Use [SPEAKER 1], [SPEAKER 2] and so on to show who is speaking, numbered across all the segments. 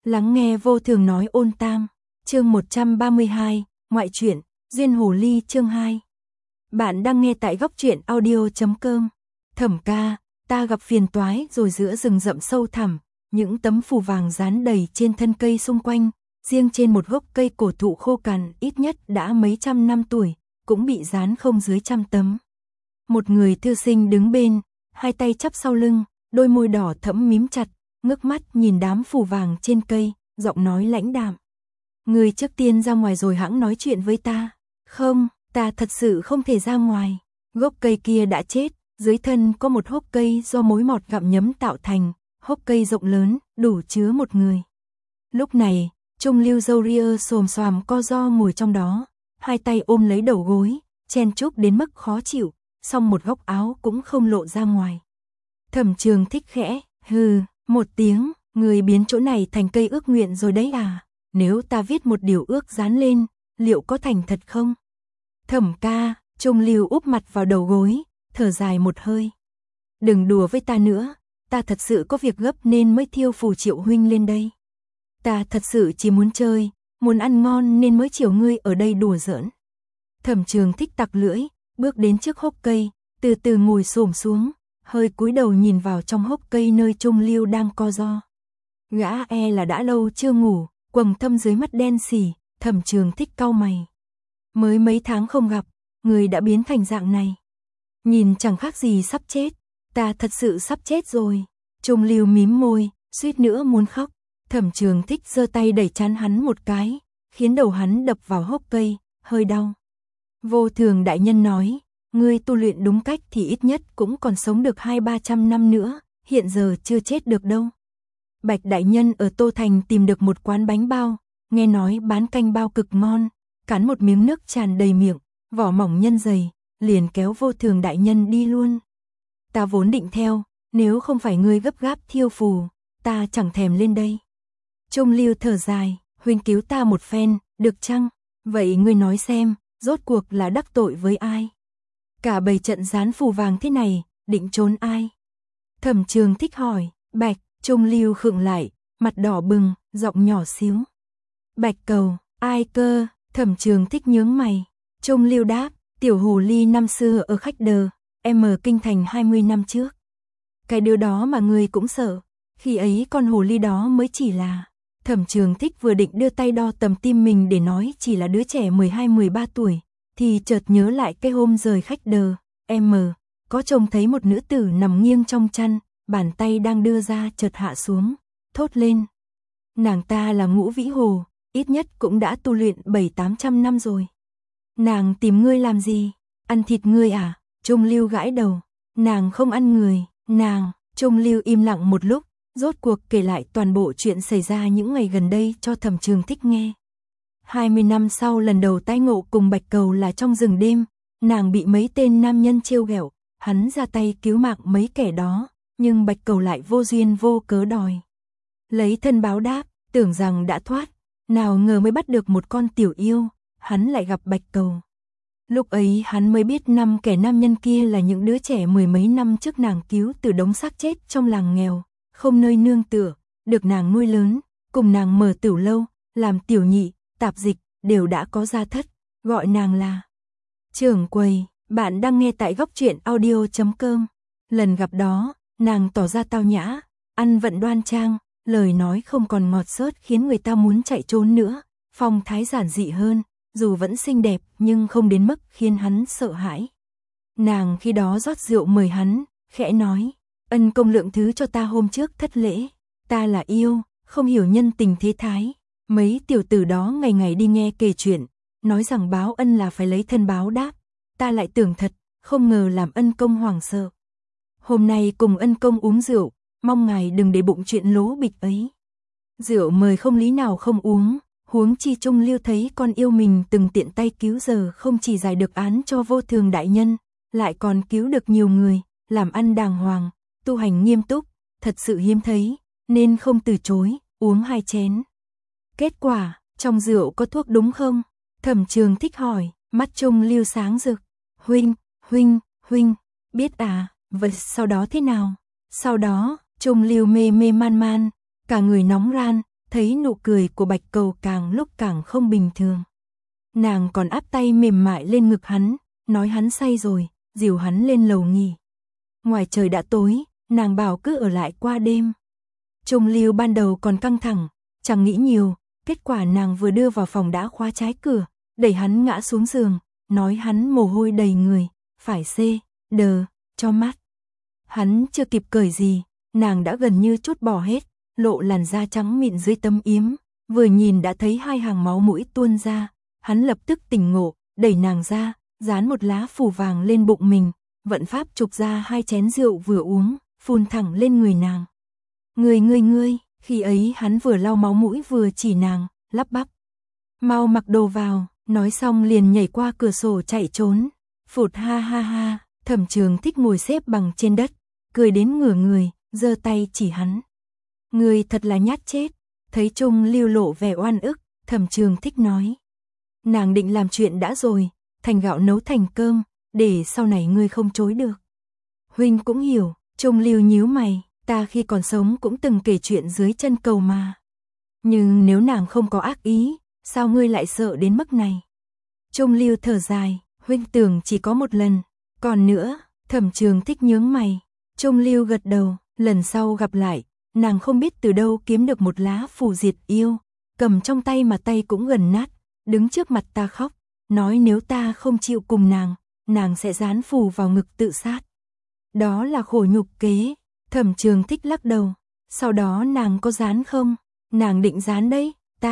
[SPEAKER 1] Lắng nghe Vô Thường nói ôn tam, chương 132, ngoại truyện, Duyên Hồ Ly chương 2. Bạn đang nghe tại góc truyện audio.com. Thẩm ca, ta gặp phiền toái rồi. Giữa rừng rậm sâu thẳm, những tấm phù vàng dán đầy trên thân cây xung quanh, riêng trên một gốc cây cổ thụ khô cằn ít nhất đã mấy trăm năm tuổi, cũng bị dán không dưới 100 tấm. Một người thư sinh đứng bên, hai tay chắp sau lưng, đôi môi đỏ thẫm mím chặt, ngước mắt nhìn đám phù vàng trên cây, giọng nói lãnh đạm. Người trước tiên ra ngoài rồi hẵng nói chuyện với ta. Không, ta thật sự không thể ra ngoài. Gốc cây kia đã chết, dưới thân có một hốc cây do mối mọt gặm nhấm tạo thành, hốc cây rộng lớn, đủ chứa một người. Lúc này, Trung Lưu Dâu Ria xồm xoàm co ro ngồi trong đó, hai tay ôm lấy đầu gối, chen chúc đến mức khó chịu, song một góc áo cũng không lộ ra ngoài. Thẩm Trường Thích khẽ, hừ, một tiếng, người biến chỗ này thành cây ước nguyện rồi đấy à? Nếu ta viết một điều ước dán lên, liệu có thành thật không? Thẩm ca, Trung Lưu úp mặt vào đầu gối, thở dài một hơi. Đừng đùa với ta nữa, ta thật sự có việc gấp nên mới thiêu phù Triệu huynh lên đây. Ta thật sự chỉ muốn chơi, muốn ăn ngon nên mới chiều ngươi ở đây đùa giỡn. Thẩm Trường Thích tặc lưỡi, bước đến trước hốc cây, từ từ ngồi xổm xuống, hơi cúi đầu nhìn vào trong hốc cây nơi Trung Lưu đang co ro. Gã là đã lâu chưa ngủ, quầng thâm dưới mắt đen sì. Thẩm Trường Thích cau mày. Mới mấy tháng không gặp, người đã biến thành dạng này. Nhìn chẳng khác gì sắp chết, ta thật sự sắp chết rồi. Trung Lưu mím môi, suýt nữa muốn khóc. Thẩm Trường Thích giơ tay đẩy trán hắn một cái, khiến đầu hắn đập vào hốc cây, hơi đau. Vô Thường đại nhân nói, ngươi tu luyện đúng cách thì ít nhất cũng còn sống được 200-300 năm nữa, hiện giờ chưa chết được đâu. Bạch đại nhân ở Tô Thành tìm được một quán bánh bao, nghe nói bán canh bao cực ngon, cắn một miếng nước tràn đầy miệng, vỏ mỏng nhân dày, liền kéo Vô Thường đại nhân đi luôn. Ta vốn định theo, nếu không phải ngươi gấp gáp thiêu phù, ta chẳng thèm lên đây. Trung Lưu thở dài, huynh cứu ta một phen, được chăng? Vậy ngươi nói xem, rốt cuộc là đắc tội với ai? Cả bầy trận dán phù vàng thế này, định trốn ai? Thẩm Trường Thích hỏi. Bạch. Trung Lưu khựng lại, mặt đỏ bừng, giọng nhỏ xíu. Bạch Cầu, ai cơ? Thẩm Trường Thích nhướng mày. Trung Lưu đáp, tiểu hồ ly năm xưa ở khách đờ, em ở kinh thành 20 năm trước. Cái đứa đó mà người cũng sợ, khi ấy con hồ ly đó mới chỉ là... Thẩm Trường Thích vừa định đưa tay đo tầm tim mình để nói chỉ là đứa trẻ 12-13 tuổi, thì chợt nhớ lại cái hôm rời khách đờ, em có trông thấy một nữ tử nằm nghiêng trong chăn, bàn tay đang đưa ra chợt hạ xuống, thốt lên. Nàng ta là Ngũ Vĩ Hồ, ít nhất cũng đã tu luyện 700-800 năm rồi. Nàng tìm ngươi làm gì? Ăn thịt ngươi à? Trung Lưu gãi đầu. Nàng không ăn người, nàng. Trung Lưu im lặng một lúc, rốt cuộc kể lại toàn bộ chuyện xảy ra những ngày gần đây cho Thẩm Trường Thích nghe. 20 năm sau lần đầu tái ngộ cùng Bạch Cầu là trong rừng đêm, nàng bị mấy tên nam nhân trêu ghẹo, hắn ra tay cứu mạng mấy kẻ đó. Nhưng Bạch Cầu lại vô duyên vô cớ đòi lấy thân báo đáp, tưởng rằng đã thoát, nào ngờ mới bắt được một con tiểu yêu, hắn lại gặp Bạch Cầu. Lúc ấy hắn mới biết 5 kẻ nam nhân kia là những đứa trẻ mười mấy năm trước nàng cứu từ đống xác chết trong làng nghèo, không nơi nương tựa, được nàng nuôi lớn, cùng nàng mở tửu lâu, làm tiểu nhị, tạp dịch, đều đã có gia thất, gọi nàng là trưởng quầy. Bạn đang nghe tại góc truyện audio.com. Lần gặp đó, nàng tỏ ra tao nhã, ăn vận đoan trang, lời nói không còn ngọt xớt khiến người ta muốn chạy trốn nữa, phong thái giản dị hơn, dù vẫn xinh đẹp nhưng không đến mức khiến hắn sợ hãi. Nàng khi đó rót rượu mời hắn, khẽ nói, ân công lượng thứ cho ta hôm trước thất lễ, ta là yêu, không hiểu nhân tình thế thái. Mấy tiểu tử đó ngày ngày đi nghe kể chuyện, nói rằng báo ân là phải lấy thân báo đáp, ta lại tưởng thật, không ngờ làm ân công hoảng sợ. Hôm nay cùng ân công uống rượu, mong ngài đừng để bụng chuyện lố bịch ấy. Rượu mời không lý nào không uống, huống chi Trung Lưu thấy con yêu mình từng tiện tay cứu giờ không chỉ giải được án cho Vô Thường đại nhân, lại còn cứu được nhiều người, làm ăn đàng hoàng, tu hành nghiêm túc, thật sự hiếm thấy, nên không từ chối, uống 2 chén. Kết quả, trong rượu có thuốc đúng không? Thẩm Trường Thích hỏi, mắt Trung Lưu sáng rực. Huynh, biết à? Vậy sau đó thế nào? Sau đó, Trung Lưu mê man, cả người nóng ran, thấy nụ cười của Bạch Cầu càng lúc càng không bình thường. Nàng còn áp tay mềm mại lên ngực hắn, nói hắn say rồi, dìu hắn lên lầu nghỉ. Ngoài trời đã tối, nàng bảo cứ ở lại qua đêm. Trung Lưu ban đầu còn căng thẳng, chẳng nghĩ nhiều, kết quả nàng vừa đưa vào phòng đã khóa trái cửa, đẩy hắn ngã xuống giường, nói hắn mồ hôi đầy người, phải cho mắt. Hắn chưa kịp cởi gì, nàng đã gần như trút bỏ hết, lộ làn da trắng mịn dưới tấm yếm, vừa nhìn đã thấy hai hàng máu mũi tuôn ra, hắn lập tức tỉnh ngộ, đẩy nàng ra, dán một lá phù vàng lên bụng mình, vận pháp trục ra 2 chén rượu vừa uống, phun thẳng lên người nàng. Ngươi, khi ấy hắn vừa lau máu mũi vừa chỉ nàng, lắp bắp. Mau mặc đồ vào, nói xong liền nhảy qua cửa sổ chạy trốn. Phụt ha, Thẩm Trường Thích ngồi xếp bằng trên đất, cười đến ngửa người, giơ tay chỉ hắn. Ngươi thật là nhát chết. Thấy Trung Lưu lộ vẻ oan ức, Thẩm Trường Thích nói. Nàng định làm chuyện đã rồi, thành gạo nấu thành cơm, để sau này ngươi không chối được. Huynh cũng hiểu, Trung Lưu nhíu mày, ta khi còn sống cũng từng kể chuyện dưới chân cầu mà. Nhưng nếu nàng không có ác ý, sao ngươi lại sợ đến mức này? Trung Lưu thở dài, huynh tưởng chỉ có một lần. Còn nữa, Thẩm Trường Thích nhướng mày. Trung Lưu gật đầu, lần sau gặp lại, nàng không biết từ đâu kiếm được một lá phù diệt yêu, cầm trong tay mà tay cũng gần nát, đứng trước mặt ta khóc, nói nếu ta không chịu cùng nàng sẽ dán phù vào ngực tự sát. Đó là khổ nhục kế. Thẩm Trường Thích lắc đầu, sau đó nàng có dán không? Nàng định dán đấy,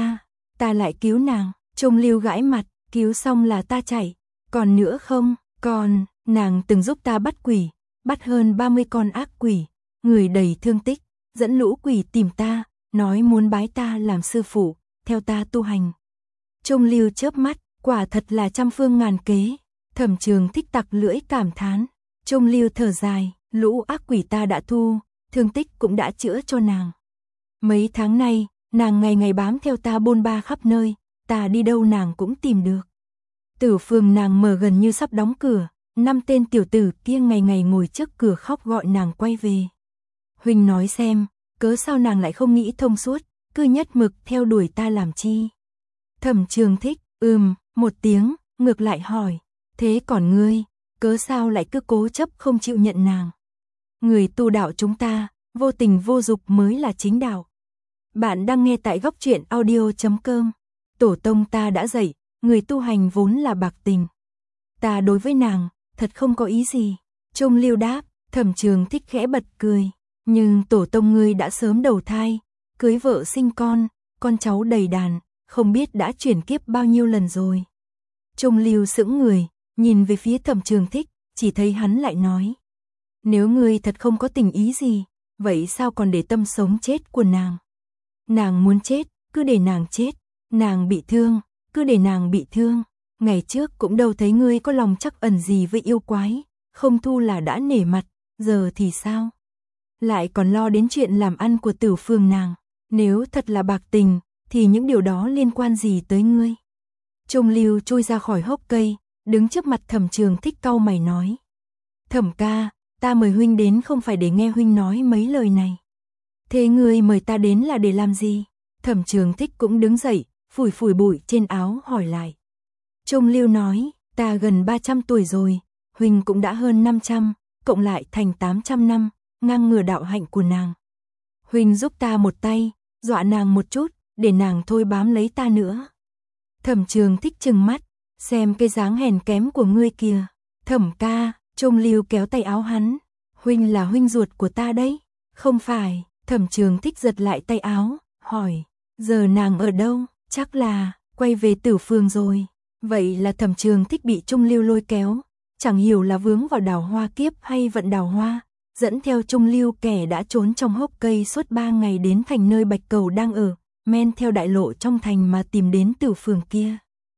[SPEAKER 1] ta lại cứu nàng. Trung Lưu gãi mặt, cứu xong là ta chạy, còn nữa không? Còn, nàng từng giúp ta bắt quỷ, bắt hơn 30 con ác quỷ, người đầy thương tích, dẫn lũ quỷ tìm ta, nói muốn bái ta làm sư phụ, theo ta tu hành. Trung Lưu chớp mắt, quả thật là trăm phương ngàn kế. Thẩm Trường Thích tặc lưỡi cảm thán. Trung Lưu thở dài, lũ ác quỷ ta đã thu, thương tích cũng đã chữa cho nàng. Mấy tháng nay, nàng ngày ngày bám theo ta bôn ba khắp nơi, ta đi đâu nàng cũng tìm được. Tử phường nàng mở gần như sắp đóng cửa, 5 tên tiểu tử kia ngày ngày ngồi trước cửa khóc gọi nàng quay về. Huynh nói xem, cớ sao nàng lại không nghĩ thông suốt, cứ nhất mực theo đuổi ta làm chi? Thẩm Trường Thích, một tiếng, ngược lại hỏi, thế còn ngươi, cớ sao lại cứ cố chấp không chịu nhận nàng? Người tu đạo chúng ta, vô tình vô dục mới là chính đạo. Bạn đang nghe tại góc truyện audio.com. Tổ tông ta đã dạy, người tu hành vốn là bạc tình. Ta đối với nàng, thật không có ý gì. Trung Lưu đáp, Thẩm Trường Thích khẽ bật cười. Nhưng tổ tông ngươi đã sớm đầu thai, cưới vợ sinh con cháu đầy đàn, không biết đã chuyển kiếp bao nhiêu lần rồi. Trung Lưu sững người, nhìn về phía Thẩm Trường Thích, chỉ thấy hắn lại nói. Nếu ngươi thật không có tình ý gì, vậy sao còn để tâm sống chết của nàng? Nàng muốn chết, cứ để nàng chết. Nàng bị thương, cứ để nàng bị thương. Ngày trước cũng đâu thấy ngươi có lòng trắc ẩn gì với yêu quái, không thu là đã nể mặt, giờ thì sao? Lại còn lo đến chuyện làm ăn của Tử Phương nàng. Nếu thật là bạc tình, thì những điều đó liên quan gì tới ngươi? Trung Lưu chui ra khỏi hốc cây, đứng trước mặt Thẩm Trường Thích cau mày nói. Thẩm ca, ta mời huynh đến không phải để nghe huynh nói mấy lời này. Thế ngươi mời ta đến là để làm gì? Thẩm Trường Thích cũng đứng dậy, phủi phủi bụi trên áo hỏi lại. Trung Lưu nói, ta gần 300 tuổi rồi, huynh cũng đã hơn 500, cộng lại thành 800 năm, ngang ngửa đạo hạnh của nàng. Huynh giúp ta một tay, dọa nàng một chút, để nàng thôi bám lấy ta nữa. Thẩm Trường Thích trừng mắt, xem cái dáng hèn kém của ngươi kìa. Thẩm ca, Trung Lưu kéo tay áo hắn, huynh là huynh ruột của ta đấy. Không phải, Thẩm Trường Thích giật lại tay áo, hỏi, giờ nàng ở đâu? Chắc là quay về Tử Phương rồi. Vậy là Thẩm Trường Thích bị Trung Lưu lôi kéo, chẳng hiểu là vướng vào đào hoa kiếp hay vận đào hoa, dẫn theo Trung Lưu kẻ đã trốn trong hốc cây suốt 3 ngày đến thành nơi Bạch Cầu đang ở, men theo đại lộ trong thành mà tìm đến Tử Phường kia.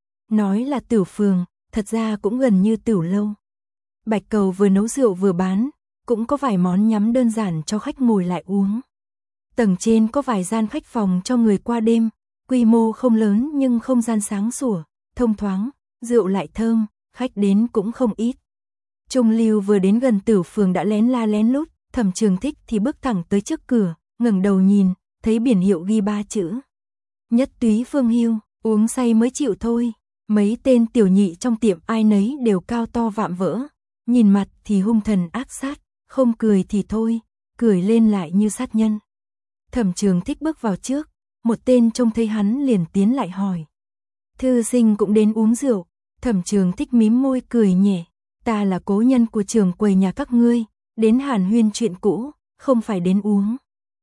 [SPEAKER 1] Nói là Tử Phường, thật ra cũng gần như Tử Lâu. Bạch Cầu vừa nấu rượu vừa bán, cũng có vài món nhắm đơn giản cho khách ngồi lại uống. Tầng trên có vài gian khách phòng cho người qua đêm, quy mô không lớn nhưng không gian sáng sủa, thông thoáng, rượu lại thơm, khách đến cũng không ít. Trung Lưu vừa đến gần Tử Phường đã lén la lén lút, Thẩm Trường Thích thì bước thẳng tới trước cửa, ngẩng đầu nhìn, thấy biển hiệu ghi 3 chữ. Nhất túy Phương Hưu, uống say mới chịu thôi. Mấy tên tiểu nhị trong tiệm ai nấy đều cao to vạm vỡ, nhìn mặt thì hung thần ác sát, không cười thì thôi, cười lên lại như sát nhân. Thẩm Trường Thích bước vào trước, một tên trông thấy hắn liền tiến lại hỏi. Thư sinh cũng đến uống rượu. Thẩm Trường Thích mím môi cười nhẹ, ta là cố nhân của trường quầy nhà các ngươi, đến hàn huyên chuyện cũ, không phải đến uống.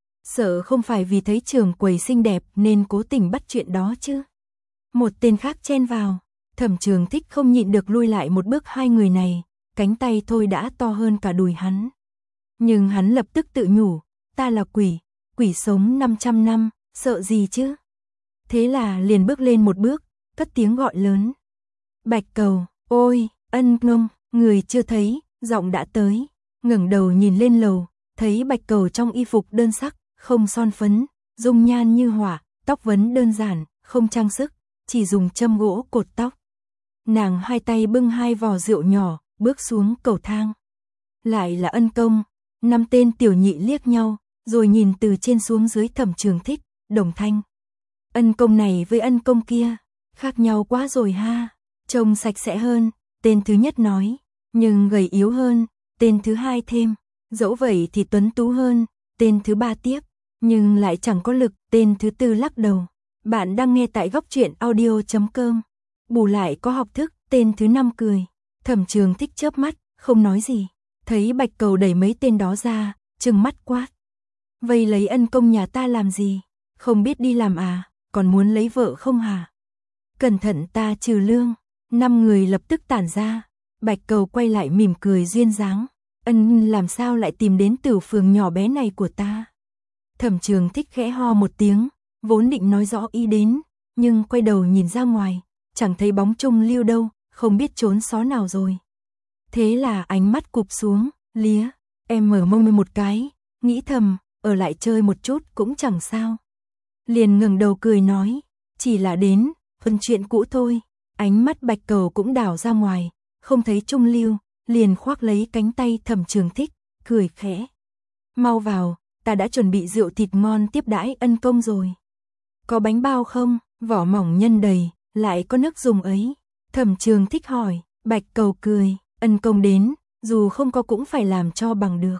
[SPEAKER 1] Sợ không phải vì thấy trường quầy xinh đẹp nên cố tình bắt chuyện đó chứ. Một tên khác chen vào, Thẩm Trường Thích không nhịn được lui lại một bước. Hai người này, cánh tay thôi đã to hơn cả đùi hắn. Nhưng hắn lập tức tự nhủ, ta là quỷ, quỷ sống 500 năm, sợ gì chứ. Thế là liền bước lên một bước, cất tiếng gọi lớn. Bạch Cầu, ôi, Ân Công, người chưa thấy, giọng đã tới. Ngẩng đầu nhìn lên lầu, thấy Bạch Cầu trong y phục đơn sắc, không son phấn, dung nhan như hỏa, tóc vấn đơn giản, không trang sức, chỉ dùng châm gỗ cột tóc. Nàng hai tay bưng hai vò rượu nhỏ, bước xuống cầu thang. Lại là Ân Công. 5 tên tiểu nhị liếc nhau, rồi nhìn từ trên xuống dưới. Thẩm Trường Thích, đồng thanh. Ân Công này với Ân Công kia, khác nhau quá rồi ha. Trông sạch sẽ hơn, tên thứ nhất nói, nhưng gầy yếu hơn, tên thứ hai thêm, dẫu vậy thì tuấn tú hơn, tên thứ ba tiếp, nhưng lại chẳng có lực, tên thứ tư lắc đầu. Bạn đang nghe tại góc truyện audio.com. Bù lại có học thức, tên thứ năm cười. Thẩm Trường Thích chớp mắt, không nói gì. Thấy Bạch Cầu đẩy mấy tên đó ra, trừng mắt quát. Vây lấy Ân Công nhà ta làm gì? Không biết đi làm à, còn muốn lấy vợ không hả? Cẩn thận ta trừ lương. 5 người lập tức tản ra. Bạch Cầu quay lại mỉm cười duyên dáng. Ân làm sao lại tìm đến Tử Phường nhỏ bé này của ta? Thẩm Trường Thích khẽ ho một tiếng, vốn định nói rõ ý đến, nhưng quay đầu nhìn ra ngoài, chẳng thấy bóng Trung Lưu đâu, không biết trốn xó nào rồi. Thế là ánh mắt cụp xuống, lía, em mở mông một cái, nghĩ thầm, ở lại chơi một chút cũng chẳng sao. Liền ngẩng đầu cười nói, chỉ là đến, phần chuyện cũ thôi. Ánh mắt Bạch Cầu cũng đảo ra ngoài, không thấy Trung Lưu, liền khoác lấy cánh tay Thẩm Trường Thích, cười khẽ. Mau vào, ta đã chuẩn bị rượu thịt ngon tiếp đãi Ân Công rồi. Có bánh bao không? Vỏ mỏng nhân đầy, lại có nước dùng ấy. Thẩm Trường Thích hỏi. Bạch Cầu cười, Ân Công đến, dù không có cũng phải làm cho bằng được.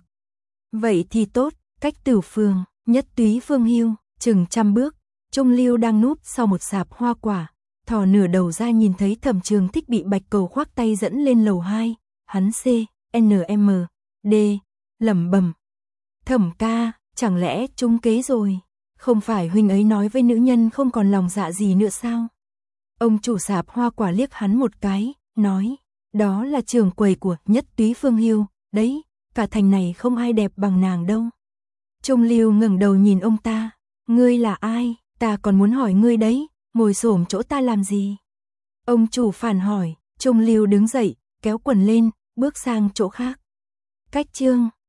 [SPEAKER 1] Vậy thì tốt. Cách Tử Phường, Nhất túy Phương Hưu, chừng 100 bước, Trung Lưu đang núp sau một sạp hoa quả, thò nửa đầu ra nhìn thấy Thẩm Trường Thích bị Bạch Cầu khoác tay dẫn lên lầu 2, hắn CNM, lẩm bẩm. Thẩm ca, chẳng lẽ trúng kế rồi? Không phải huynh ấy nói với nữ nhân không còn lòng dạ gì nữa sao? Ông chủ sạp hoa quả liếc hắn một cái, nói, đó là trưởng quầy của Nhất túy Phương Hưu, đấy, cả thành này không ai đẹp bằng nàng đâu. Trung Lưu ngẩng đầu nhìn ông ta, ngươi là ai? Ta còn muốn hỏi ngươi đấy, ngồi xổm chỗ ta làm gì? Ông chủ phản hỏi. Trung Lưu đứng dậy, kéo quần lên, bước sang chỗ khác. Cách chương